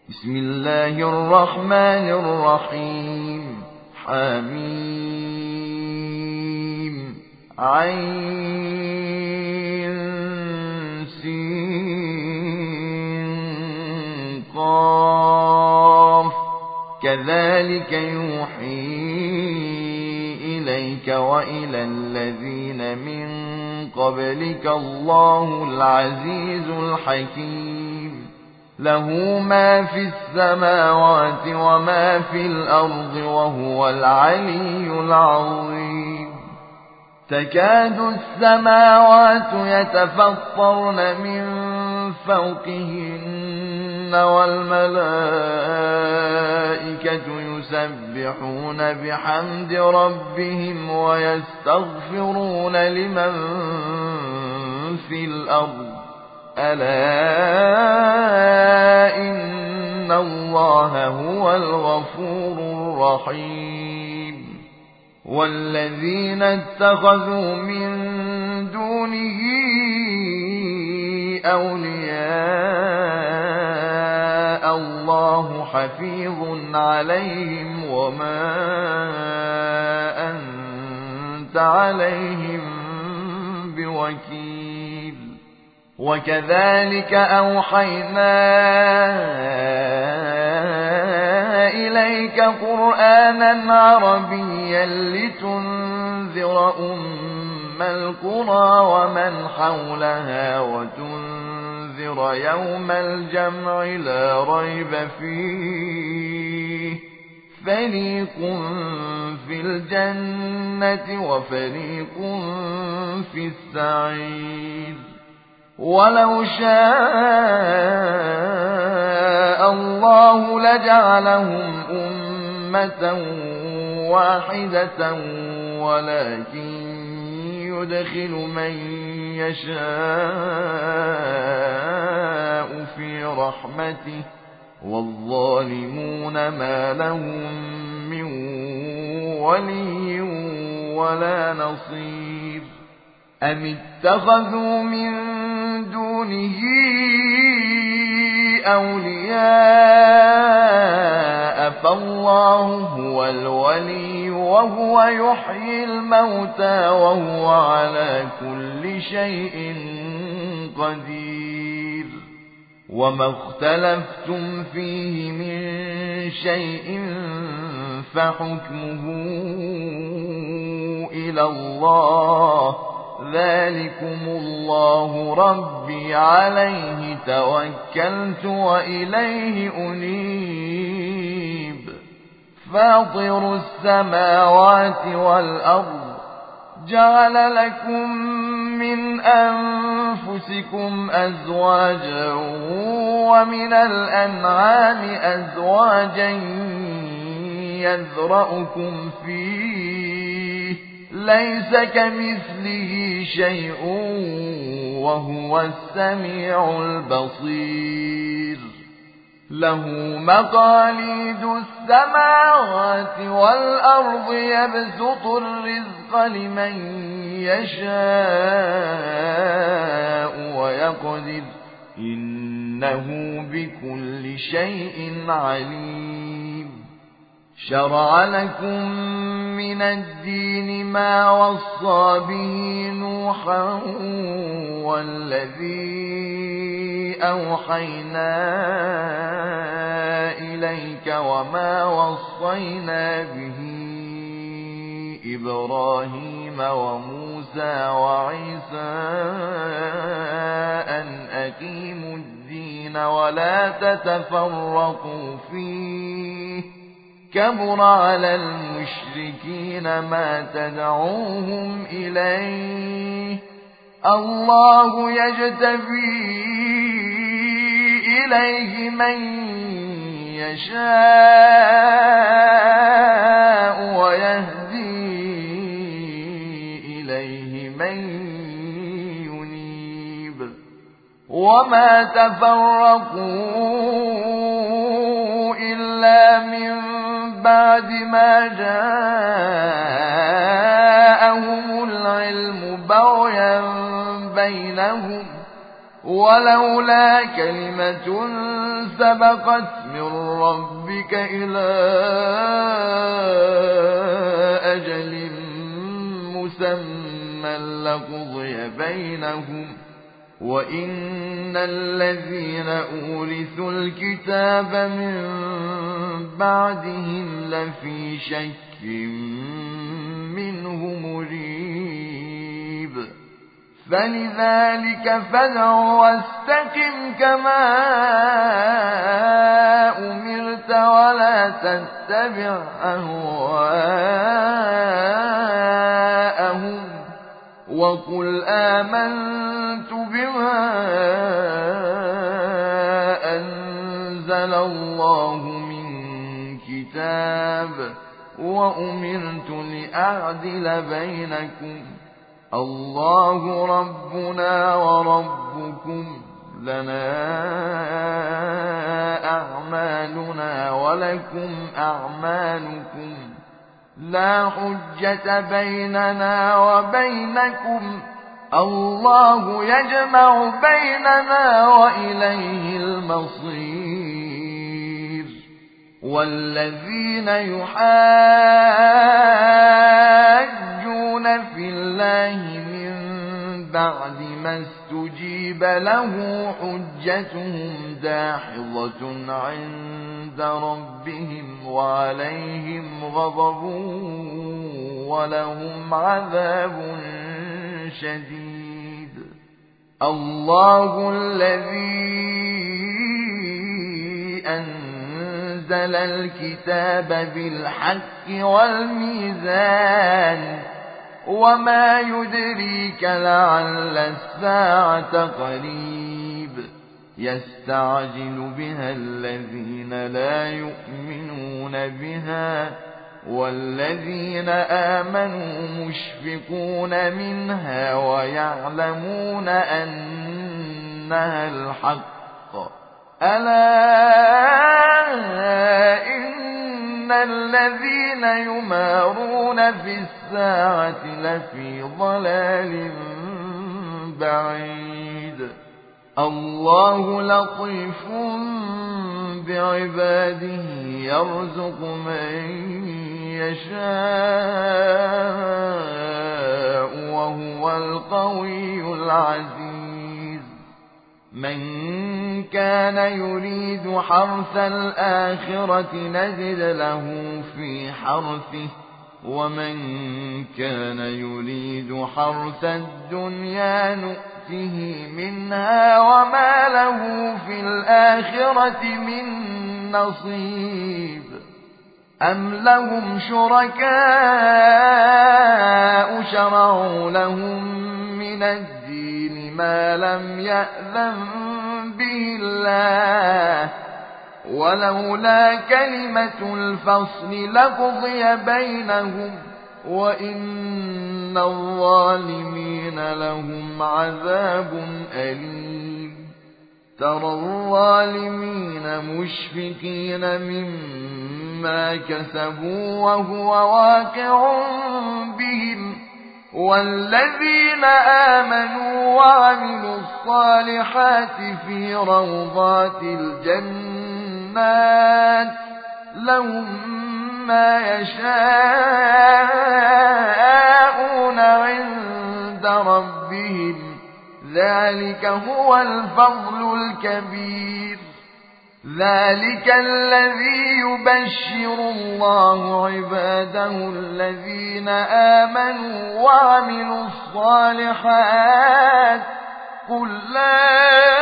بسم الله الرحمن الرحيم. حميم عين سين قاف كذلك يوحي إليك وإلى الذين من قبلك الله العزيز الحكيم. له ما في السماوات وما في الأرض وهو العلي العظيم. تكاد السماوات يتفطرن من فوقهن والملائكة يسبحون بحمد ربهم ويستغفرون لمن في الأرض ألا إن الله هو الغفور الرحيم. والذين اتخذوا من دونه أولياء الله حفيظ عليهم وما أنت عليهم بوكيل. وكذلك أوحينا إليك قرآنا عربيا لتنذر أم القرى ومن حولها وتنذر يوم الجمع لا ريب فيه فريق في الجنة وفريق في السعير. ولو شاء الله لجعلهم أمة واحدة ولكن يدخل من يشاء في رحمته والظالمون ما لهم من ولي ولا نصير. أم اتخذوا من دونه أولياء فالله هو الولي وهو يحيي الموتى وهو على كل شيء قدير. وما اختلفتم فيه من شيء فحكمه إلى الله ذلكم الله ربي عليه توكلت وإليه أنيب. فاطر السماوات والأرض جعل لكم من أنفسكم أزواجا ومن الأنعام أزواجا يذرأكم فيه ليس كمثله شيء وهو السميع البصير. له مقاليد السماوات والأرض يبسط الرزق لمن يشاء ويقدر إنه بكل شيء عليم. شرع لكم من الدين ما وصى به نوحا والذي أوحينا إليك وما وصينا به إبراهيم وموسى وعيسى أن أقيموا الدين ولا تتفرقوا فيه كبر على المشركين ما تدعوهم إليه. الله يجتبي إليه من يشاء ويهدي إليه من ينيب. وما تفرقوا إلا من بعد ما جاءهم العلم بغيا بينهم ولولا كلمة سبقت من ربك إلى أجل مسمى لقضي بينهم وإن الذين أورثوا الكتاب من بعدهم لفي شك منه مريب فلذلك فادع واستقم كما أمرت ولا تتبع أهواءهم وقل آمنت بما أنزل الله من كتاب وأمرت لأعدل بينكم الله ربنا وربكم لنا أعمالنا ولكم أعمالكم لا حجة بيننا وبينكم الله يجمع بيننا وإليه المصير والذين يحاجون في الله من بعد ما استجيب له حجتهم داحضة عند ربهم وعليهم غضب ولهم عذاب شديد الله الذي أنزل الكتاب بالحق والميزان وما يدريك لعل الساعة قريب يستعجل بها الذين لا يؤمنون بها والذين آمنوا مشفقون منها ويعلمون أنها الحق ألا إن الذين يمارون في الساعة لفي ضلال بعيد الله لطيف بعباده يرزق من يشاء وهو القوي العزيز من كان يريد حرث الآخرة نزد له في حرثه ومن كان يريد حرث الدنيا نؤته منها وما له في الآخرة من نصيب أم لهم شركاء شرعوا لهم من الدين ما لم يأذن به الله ولولا كلمة الفصل لقضي بينهم وإن الظالمين لهم عذاب أليم ترى الظالمين مشفقين مما كسبوا وهو واقع بهم والذين آمنوا وعملوا الصالحات في روضات الجنات لهم ما يشاءون عند ربهم ذلك هو الفضل الكبير ذلك الذي يبشر الله عباده الذين آمنوا وعملوا الصالحات قل لا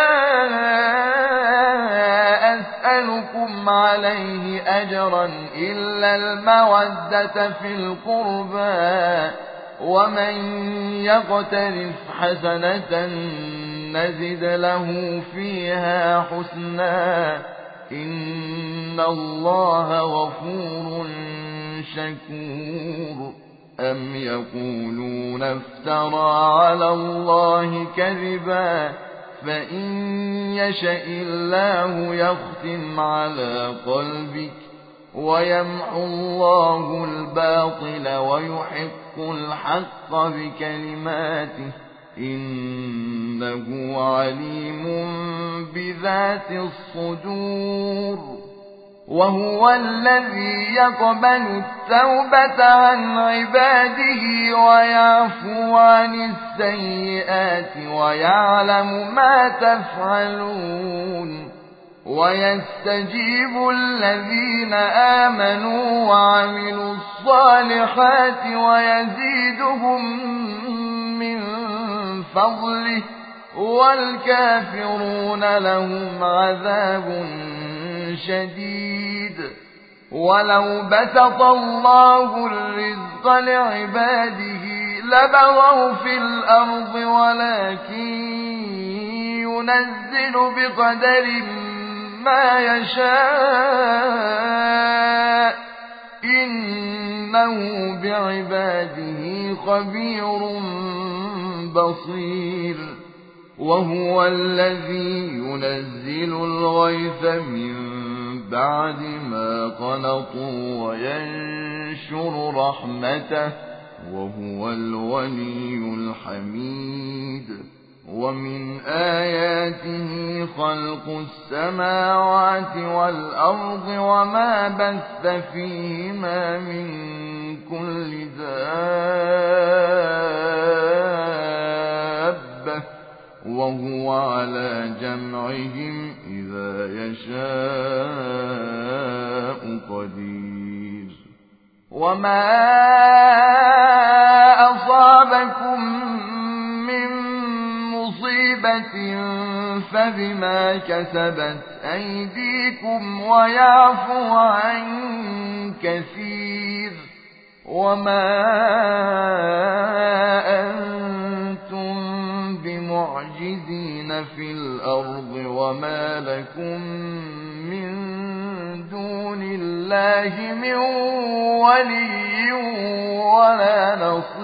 أسألكم عليه أجرا إلا المودة في القربى ومن يقترف حسنة نزد له فيها حسنا إن الله غفور شكور أم يقولون افترى على الله كذبا فإن يشأ الله يختم على قلبك ويمحو الله الباطل ويحق الحق بكلماته إنه عليم بذات الصدور وهو الذي يقبل التوبة عن عباده ويعفو عن السيئات ويعلم ما تفعلون ويستجيب الذين آمنوا وعملوا الصالحات ويزيدهم من فضله والكافرون لهم عذاب شديد ولو بسط الله الرزق لعباده لبغوا في الأرض ولكن ينزل بقدر ما يشاء إنه بعباده خبير بصير وهو الذي ينزل الغيث من بعد ما قنطوا وينشر رحمته وهو الولي الحميد ومن آياته خلق السماوات والأرض وما بث فيهما من كل دابة وهو على جمعهم إذا يشاء قدير وما أصابكم من مصيبة فبما كسبت أيديكم ويعفو عن كثير وما أنتم بمعجزين في الأرض وما لكم من دون الله من ولي ولا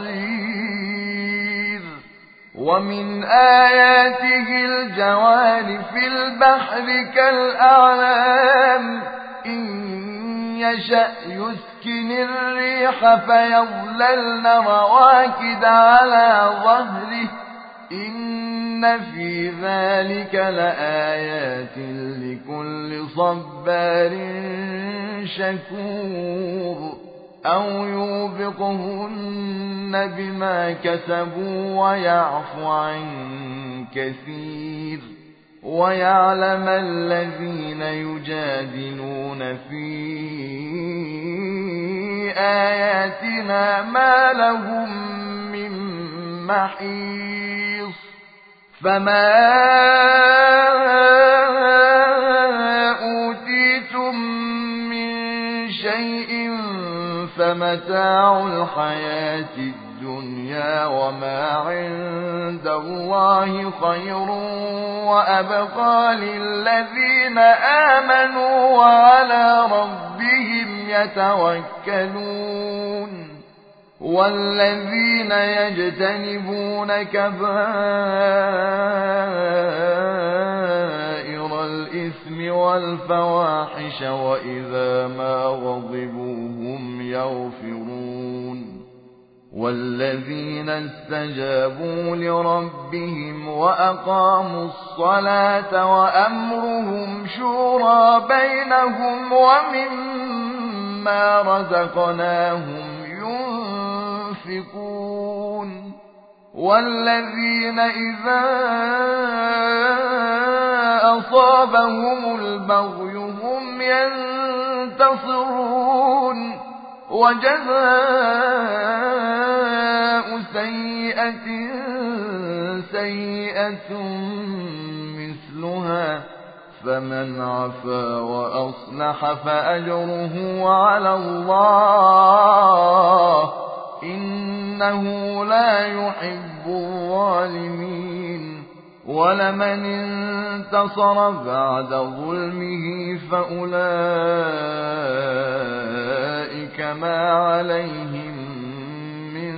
نصير ومن آياته الجوار في البحر كالأعلام إن يشأ يسكن الريح فيظللن رواكد على ظهره إن في ذلك لآيات لكل صبار شكور أو يوبقهن بما كسبوا ويعفو عن كثير ويعلم الذين يجادلون في آياتنا ما لهم من محيص فما أوتيتم من شيء فمتاع الحياة الدنيا وما عند الله خير وأبقى للذين آمنوا وعلى ربهم يتوكلون والذين يجتنبون كبائر الإثم والفواحش وإذا ما غضبوا هم يغفرون والذين استجابوا لربهم وأقاموا الصلاة وأمرهم شورى بينهم ومما رزقناهم ينفقون والذين إذا أصابهم البغي هم ينتصرون وجزاء سيئة سيئة مثلها فمن عفا وأصلح فأجره على الله إنه لا يحب الظالمين ولمن انتصر بعد ظلمه فأولئك ما عليهم من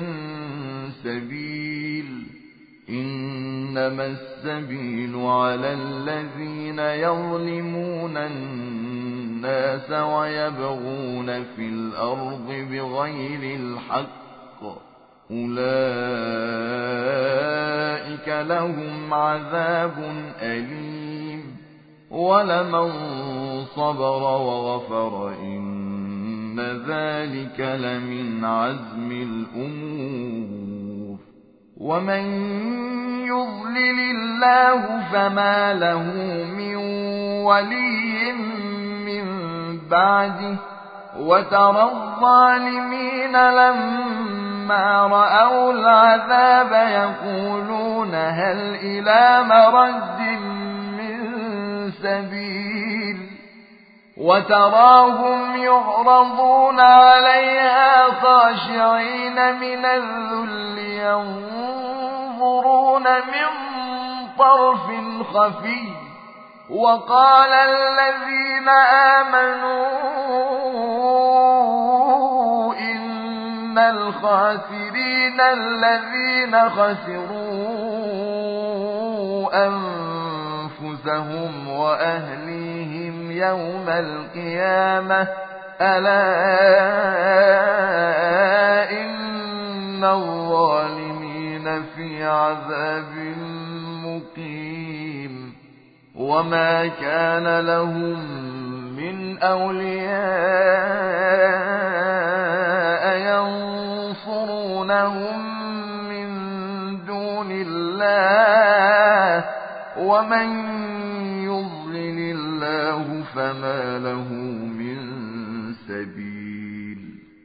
سبيل إنما السبيل على الذين يظلمون الناس ويبغون في الأرض بغير الحق أولئك لهم عذاب أليم ولمن صبر وغفر إن ذلك لمن عزم الأمور ومن يضلل الله فما له من ولي من بعده وترى الظالمين لما رأوا العذاب يقولون هل إلى مرد من سبيل وتراهم يعرضون عليها خاشعين من الذل ينظرون من طرف خفي وقال الذين آمنوا إن الخاسرين الذين خسروا أنفسهم وأهليهم يوم القيامة ألا إن الظالمين في عذاب مقيم وما كان لهم من أولياء ينصرونهم من دون الله ومن يضلل الله فما له من سبيل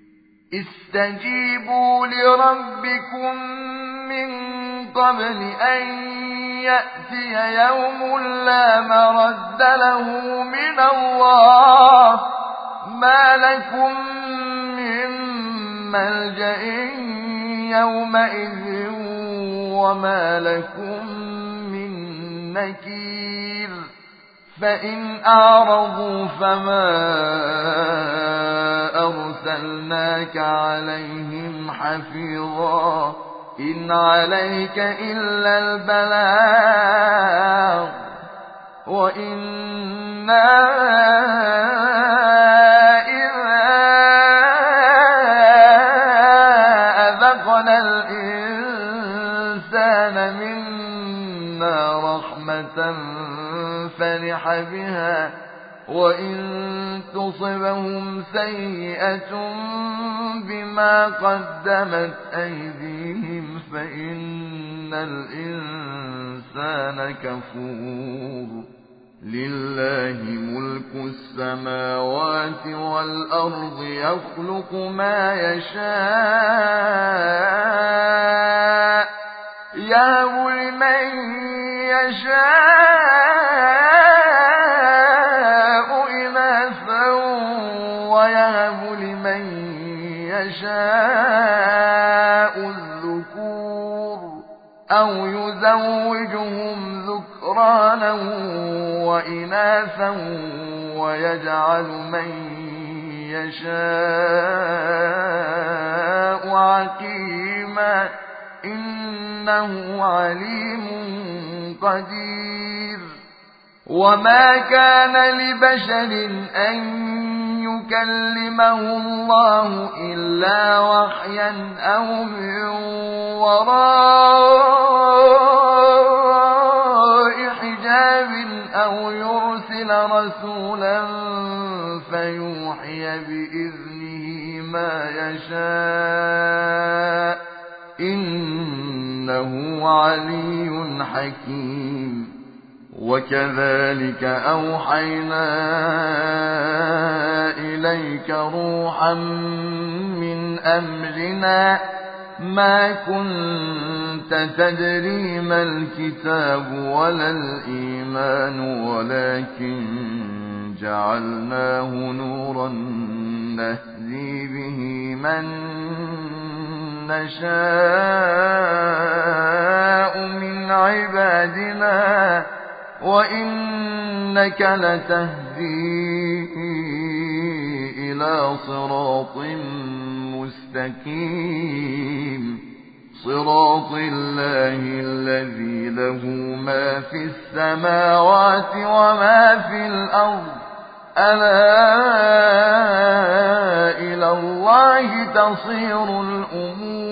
استجيبوا لربكم من قبل أن يأتي يوم لا مرد له من الله ما لكم من ملجأ يومئذ وما لكم من نكير فإن أعرضوا فما أرسلناك عليهم حفيظا إن عليك إلا البلاغ وإنا إذا أذقنا الإنسان منا رحمة فرح بها وإن تصبهم سيئة بما قدمت أيديهم فإن الإنسان كفور لله ملك السماوات والأرض يخلق ما يشاء يهب لمن يشاء إناثا ويهب لمن يشاء الذكور أو يزوجهم ذكرانا وإناثا ويجعل من يشاء عقيما إنه عليم قدير وما كان لبشر أن يكلمه الله إلا وحيا أو من وراء حجاب أو يرسل رسولا فيوحي بإذنه ما يشاء إنه علي حكيم وكذلك أوحينا إليك روحا من أمرنا ما كنت تدري ما الكتاب ولا الإيمان ولكن جعلناه نورا نهدي به من نشاء من عبادنا وإنك لتهدي إلى صراط مستقيم صراط الله الذي له ما في السماوات وما في الأرض ألا إلى الله تصير الأمور